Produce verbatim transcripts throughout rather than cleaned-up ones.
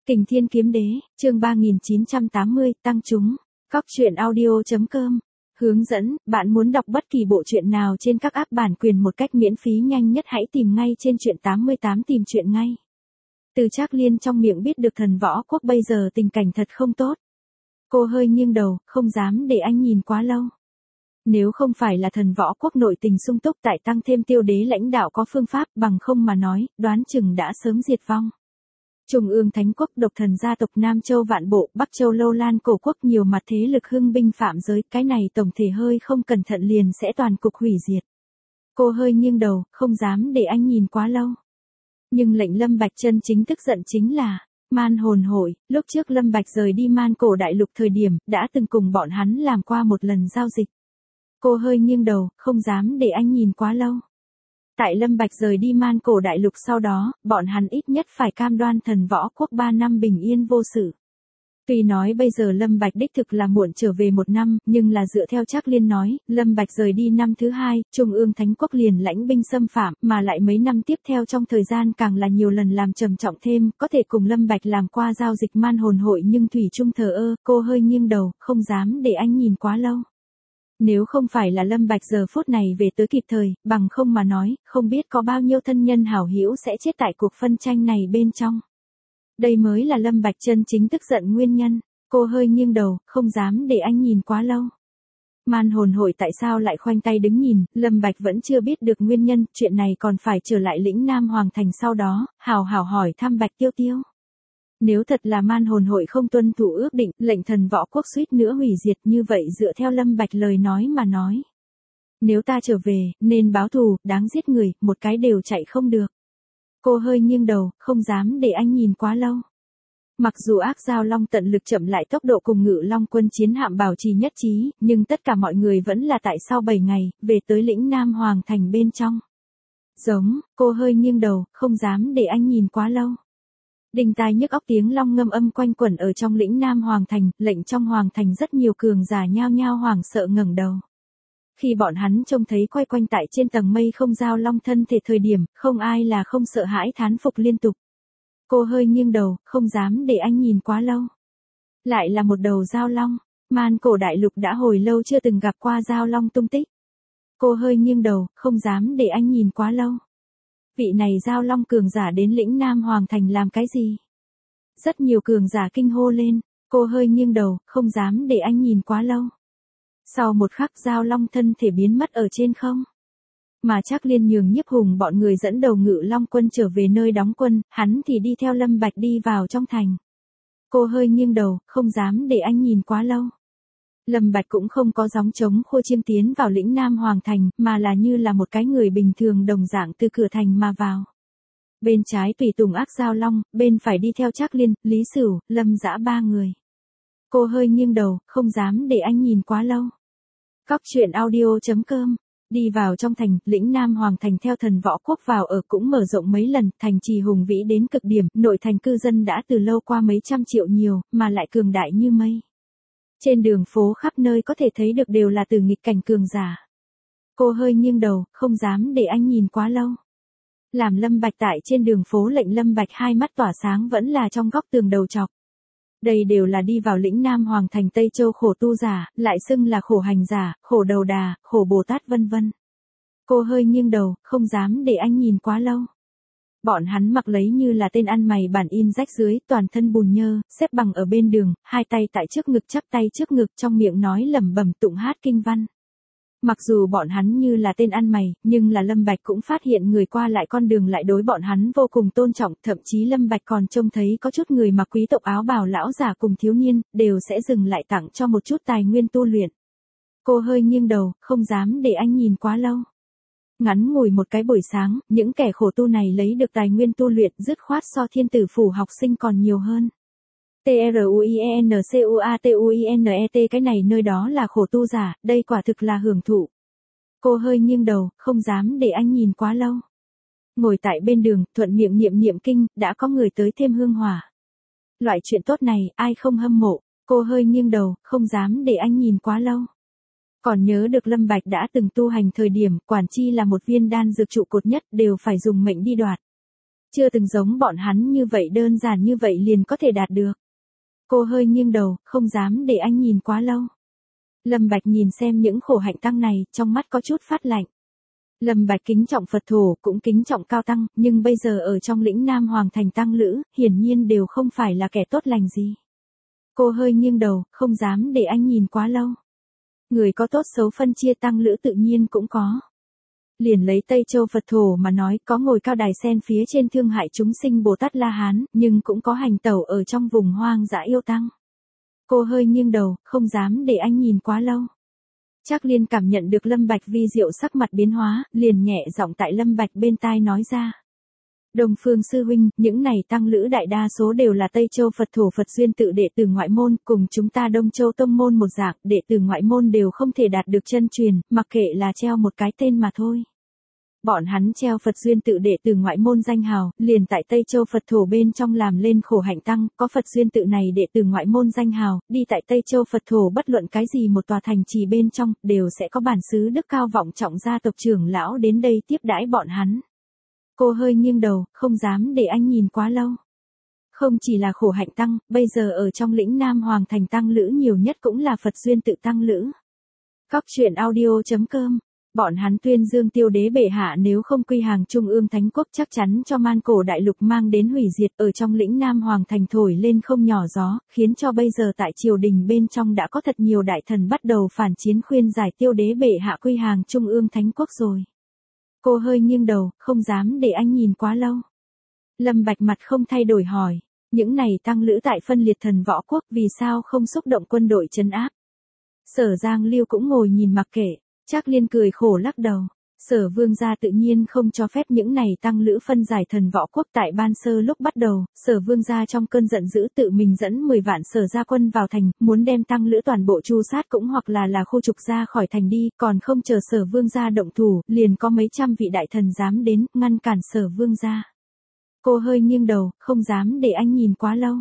Kình Thiên Kiếm Đế, chương ba nghìn chín trăm tám mươi, tăng chúng. Cóc truyện audio chấm com. Hướng dẫn, bạn muốn đọc bất kỳ bộ truyện nào trên các app bản quyền một cách miễn phí nhanh nhất hãy tìm ngay trên truyện tám mươi tám tìm truyện ngay. Từ Trác Liên trong miệng biết được thần võ quốc bây giờ tình cảnh thật không tốt. Cô hơi nghiêng đầu, không dám để anh nhìn quá lâu. Nếu không phải là thần võ quốc nội tình sung túc tại tăng thêm tiêu đế lãnh đạo có phương pháp bằng không mà nói, đoán chừng đã sớm diệt vong. Trung ương Thánh quốc độc thần gia tộc Nam Châu Vạn Bộ, Bắc Châu Lâu Lan cổ quốc nhiều mặt thế lực hưng binh phạm giới, cái này tổng thể hơi không cẩn thận liền sẽ toàn cục hủy diệt. Cô hơi nghiêng đầu, không dám để anh nhìn quá lâu. Nhưng lệnh Lâm Bạch chân chính tức giận chính là, Man Hồn Hội, lúc trước Lâm Bạch rời đi Man Cổ Đại Lục thời điểm, đã từng cùng bọn hắn làm qua một lần giao dịch. Cô hơi nghiêng đầu, không dám để anh nhìn quá lâu. Tại Lâm Bạch rời đi Man Cổ Đại Lục sau đó, bọn hắn ít nhất phải cam đoan thần võ quốc ba năm bình yên vô sự. Tuy nói bây giờ Lâm Bạch đích thực là muộn trở về một năm, nhưng là dựa theo Trác Liên nói, Lâm Bạch rời đi năm thứ hai, Trung ương Thánh quốc liền lãnh binh xâm phạm, mà lại mấy năm tiếp theo trong thời gian càng là nhiều lần làm trầm trọng thêm, có thể cùng Lâm Bạch làm qua giao dịch Man Hồn Hội nhưng thủy chung thờ ơ, cô hơi nghiêng đầu, không dám để anh nhìn quá lâu. Nếu không phải là Lâm Bạch giờ phút này về tới kịp thời, bằng không mà nói, không biết có bao nhiêu thân nhân hảo hữu sẽ chết tại cuộc phân tranh này bên trong. Đây mới là Lâm Bạch chân chính tức giận nguyên nhân. Cô hơi nghiêng đầu, không dám để anh nhìn quá lâu. Man Hồn Hội tại sao lại khoanh tay đứng nhìn, Lâm Bạch vẫn chưa biết được nguyên nhân, chuyện này còn phải trở lại lĩnh Nam Hoàng Thành sau đó, hào hào hỏi thăm Bạch Tiêu Tiêu. Nếu thật là Man Hồn Hội không tuân thủ ước định, lệnh thần võ quốc suýt nữa hủy diệt như vậy dựa theo Lâm Bạch lời nói mà nói. Nếu ta trở về, nên báo thù, đáng giết người, một cái đều chạy không được. Cô hơi nghiêng đầu, không dám để anh nhìn quá lâu. Mặc dù ác giao long tận lực chậm lại tốc độ cùng ngự long quân chiến hạm bảo trì nhất trí, nhưng tất cả mọi người vẫn là tại sau bảy ngày, về tới lĩnh Nam Hoàng Thành bên trong. Giống, cô hơi nghiêng đầu, không dám để anh nhìn quá lâu. Đinh tai nhức óc tiếng long ngâm âm quanh quẩn ở trong lĩnh Nam Hoàng Thành, lệnh trong Hoàng Thành rất nhiều cường giả nhao nhao hoảng sợ ngẩng đầu. Khi bọn hắn trông thấy quay quanh tại trên tầng mây không giao long thân thể thời điểm, không ai là không sợ hãi thán phục liên tục. Cô hơi nghiêng đầu, không dám để anh nhìn quá lâu. Lại là một đầu giao long, Man Cổ Đại Lục đã hồi lâu chưa từng gặp qua giao long tung tích. Cô hơi nghiêng đầu, không dám để anh nhìn quá lâu. Vị này giao long cường giả đến lĩnh Nam Hoàng Thành làm cái gì? Rất nhiều cường giả kinh hô lên, cô hơi nghiêng đầu, không dám để anh nhìn quá lâu. Sau một khắc giao long thân thể biến mất ở trên không. Mà Trác Liên nhường Nhiếp Hùng bọn người dẫn đầu ngự long quân trở về nơi đóng quân, hắn thì đi theo Lâm Bạch đi vào trong thành. Cô hơi nghiêng đầu, không dám để anh nhìn quá lâu. Lâm Bạch cũng không có gióng trống khua chiêm tiến vào lĩnh Nam Hoàng Thành, mà là như là một cái người bình thường đồng dạng từ cửa thành mà vào. Bên trái tùy tùng ác giao long, bên phải đi theo Trác Liên, Lý Sửu, Lâm Dã ba người. Cô hơi nghiêng đầu, không dám để anh nhìn quá lâu. Cóc truyện audio chấm com. Đi vào trong thành, lĩnh Nam Hoàng Thành theo thần võ quốc vào ở cũng mở rộng mấy lần, thành trì hùng vĩ đến cực điểm, nội thành cư dân đã từ lâu qua mấy trăm triệu nhiều, mà lại cường đại như mây. Trên đường phố khắp nơi có thể thấy được đều là từ nghịch cảnh cường giả. Cô hơi nghiêng đầu, không dám để anh nhìn quá lâu. Làm Lâm Bạch tại trên đường phố lệnh Lâm Bạch hai mắt tỏa sáng vẫn là trong góc tường đầu chọc. Đây đều là đi vào lĩnh Nam Hoàng Thành Tây Châu khổ tu giả, lại xưng là khổ hành giả, khổ đầu đà, khổ Bồ Tát vân vân. Cô hơi nghiêng đầu, không dám để anh nhìn quá lâu. Bọn hắn mặc lấy như là tên ăn mày bản in rách dưới, toàn thân bùn nhơ, xếp bằng ở bên đường, hai tay tại trước ngực chắp tay trước ngực trong miệng nói lẩm bẩm tụng hát kinh văn. Mặc dù bọn hắn như là tên ăn mày, nhưng là Lâm Bạch cũng phát hiện người qua lại con đường lại đối bọn hắn vô cùng tôn trọng, thậm chí Lâm Bạch còn trông thấy có chút người mặc quý tộc áo bào lão giả cùng thiếu niên, đều sẽ dừng lại tặng cho một chút tài nguyên tu luyện. Cô hơi nghiêng đầu, không dám để anh nhìn quá lâu. Ngắn ngủi một cái buổi sáng, những kẻ khổ tu này lấy được tài nguyên tu luyện dứt khoát so thiên tử phủ học sinh còn nhiều hơn. T R U I E N C U A T U I N E T cái này nơi đó là khổ tu giả, đây quả thực là hưởng thụ. Cô hơi nghiêng đầu, không dám để anh nhìn quá lâu. Ngồi tại bên đường, thuận miệng niệm niệm kinh, đã có người tới thêm hương hỏa. Loại chuyện tốt này, ai không hâm mộ, cô hơi nghiêng đầu, không dám để anh nhìn quá lâu. Còn nhớ được Lâm Bạch đã từng tu hành thời điểm, quản chi là một viên đan dược trụ cột nhất, đều phải dùng mệnh đi đoạt. Chưa từng giống bọn hắn như vậy đơn giản như vậy liền có thể đạt được. Cô hơi nghiêng đầu, không dám để anh nhìn quá lâu. Lâm Bạch nhìn xem những khổ hạnh tăng này, trong mắt có chút phát lạnh. Lâm Bạch kính trọng Phật thổ, cũng kính trọng cao tăng, nhưng bây giờ ở trong lĩnh Nam Hoàng thành tăng lữ, hiển nhiên đều không phải là kẻ tốt lành gì. Cô hơi nghiêng đầu, không dám để anh nhìn quá lâu. Người có tốt xấu phân chia tăng lữ tự nhiên cũng có. Liền lấy Tây Châu Phật thổ mà nói, có ngồi cao đài sen phía trên thương hại chúng sinh Bồ Tát La Hán, nhưng cũng có hành tẩu ở trong vùng hoang dã yêu tăng. Cô hơi nghiêng đầu, không dám để anh nhìn quá lâu. Trác Liên cảm nhận được Lâm Bạch vi diệu sắc mặt biến hóa, liền nhẹ giọng tại Lâm Bạch bên tai nói ra. Đông Phương sư huynh, những này tăng lữ đại đa số đều là Tây Châu Phật thổ Phật duyên tự đệ tử ngoại môn, cùng chúng ta Đông Châu tông môn một dạng, đệ tử ngoại môn đều không thể đạt được chân truyền, mặc kệ là treo một cái tên mà thôi. Bọn hắn treo Phật duyên tự đệ tử ngoại môn danh hào, liền tại Tây Châu Phật thổ bên trong làm lên khổ hạnh tăng, có Phật duyên tự này đệ tử ngoại môn danh hào, đi tại Tây Châu Phật thổ bất luận cái gì một tòa thành trì bên trong, đều sẽ có bản xứ đức cao vọng trọng gia tộc trưởng lão đến đây tiếp đãi bọn hắn. Cô hơi nghiêng đầu, không dám để anh nhìn quá lâu. Không chỉ là khổ hạnh tăng, bây giờ ở trong lĩnh Nam Hoàng thành tăng lữ nhiều nhất cũng là Phật duyên tự tăng lữ. Cóc truyện audio chấm com. Bọn hắn tuyên dương Tiêu Đế bệ hạ nếu không quy hàng Trung ương Thánh Quốc chắc chắn cho Man Cổ đại lục mang đến hủy diệt, ở trong lĩnh Nam Hoàng thành thổi lên không nhỏ gió, khiến cho bây giờ tại triều đình bên trong đã có thật nhiều đại thần bắt đầu phản chiến khuyên giải Tiêu Đế bệ hạ quy hàng Trung ương Thánh Quốc rồi. Cô hơi nghiêng đầu, không dám để anh nhìn quá lâu. Lâm Bạch mặt không thay đổi hỏi, những này tăng lữ tại phân liệt thần võ quốc vì sao không xúc động quân đội trấn áp. Sở Giang Lưu cũng ngồi nhìn mặc kệ. Trác Liên cười khổ lắc đầu, Sở Vương gia tự nhiên không cho phép những này tăng lữ phân giải thần võ quốc. Tại ban sơ lúc bắt đầu, Sở Vương gia trong cơn giận dữ tự mình dẫn mười vạn Sở gia quân vào thành, muốn đem tăng lữ toàn bộ tru sát cũng hoặc là là khu trục ra khỏi thành đi, còn không chờ Sở Vương gia động thủ, liền có mấy trăm vị đại thần dám đến, ngăn cản Sở Vương gia. Cô hơi nghiêng đầu, không dám để anh nhìn quá lâu.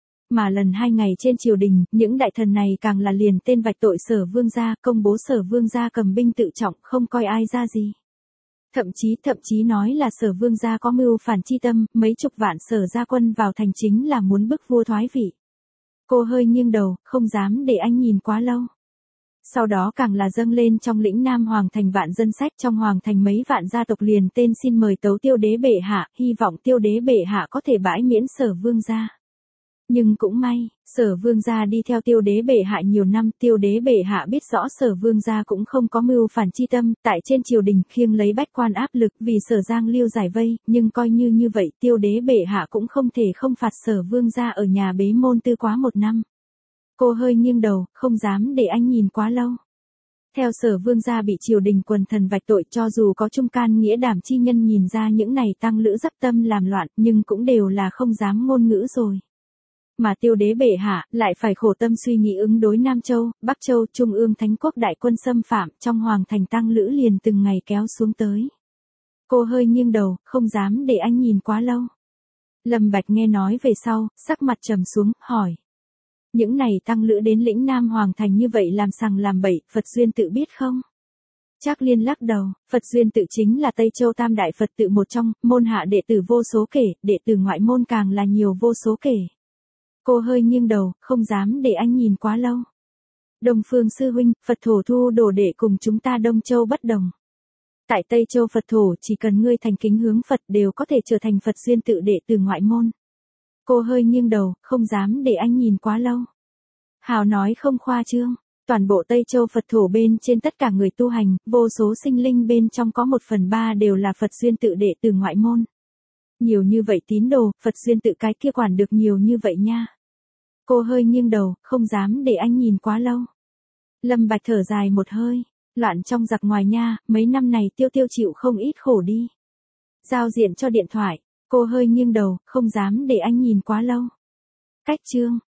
Mà lần hai ngày trên triều đình, những đại thần này càng là liền tên vạch tội Sở Vương gia, công bố Sở Vương gia cầm binh tự trọng, không coi ai ra gì. Thậm chí, thậm chí nói là Sở Vương gia có mưu phản chi tâm, mấy chục vạn Sở gia quân vào thành chính là muốn bức vua thoái vị. Cô hơi nghiêng đầu, không dám để anh nhìn quá lâu. Sau đó càng là dâng lên trong lĩnh Nam Hoàng thành vạn dân sách, trong Hoàng thành mấy vạn gia tộc liền tên xin mời tấu Tiêu Đế bệ hạ, hy vọng Tiêu Đế bệ hạ có thể bãi miễn Sở Vương gia. Nhưng cũng may, Sở Vương gia đi theo Tiêu Đế bệ hạ nhiều năm, Tiêu Đế bệ hạ biết rõ Sở Vương gia cũng không có mưu phản chi tâm, tại trên triều đình khiêng lấy bách quan áp lực vì Sở Giang Liêu giải vây, nhưng coi như như vậy, Tiêu Đế bệ hạ cũng không thể không phạt Sở Vương gia ở nhà bế môn tư quá một năm. Cô hơi nghiêng đầu, không dám để anh nhìn quá lâu. Theo Sở Vương gia bị triều đình quần thần vạch tội, cho dù có trung can nghĩa đảm chi nhân nhìn ra những này tăng lữ dắp tâm làm loạn, nhưng cũng đều là không dám ngôn ngữ rồi. Mà Tiêu Đế bệ hạ lại phải khổ tâm suy nghĩ ứng đối Nam Châu, Bắc Châu, Trung ương Thánh Quốc đại quân xâm phạm, trong Hoàng thành tăng lữ liền từng ngày kéo xuống tới. Cô hơi nghiêng đầu, không dám để anh nhìn quá lâu. Lâm Bạch nghe nói về sau, sắc mặt trầm xuống, hỏi. Những này tăng lữ đến lĩnh Nam Hoàng thành như vậy làm sằng làm bậy, Phật duyên tự biết không? Trác Liên lắc đầu, Phật duyên tự chính là Tây Châu Tam đại Phật tự một trong, môn hạ đệ tử vô số kể, đệ tử ngoại môn càng là nhiều vô số kể. Cô hơi nghiêng đầu, không dám để anh nhìn quá lâu. Đông Phương sư huynh, Phật thổ thu đồ đệ cùng chúng ta Đông Châu bất đồng. Tại Tây Châu Phật thổ chỉ cần ngươi thành kính hướng Phật đều có thể trở thành Phật duyên tự đệ từ ngoại môn. Cô hơi nghiêng đầu, không dám để anh nhìn quá lâu. Hào nói không khoa trương, toàn bộ Tây Châu Phật thổ bên trên tất cả người tu hành, vô số sinh linh bên trong có một phần ba đều là Phật duyên tự đệ từ ngoại môn. Nhiều như vậy tín đồ, Phật duyên tự cái kia quản được nhiều như vậy nha. Cô hơi nghiêng đầu, không dám để anh nhìn quá lâu. Lâm Bạch thở dài một hơi, loạn trong giặc ngoài nha, mấy năm này Tiêu Tiêu chịu không ít khổ đi. Giao diện cho điện thoại, cô hơi nghiêng đầu, không dám để anh nhìn quá lâu. Cách chương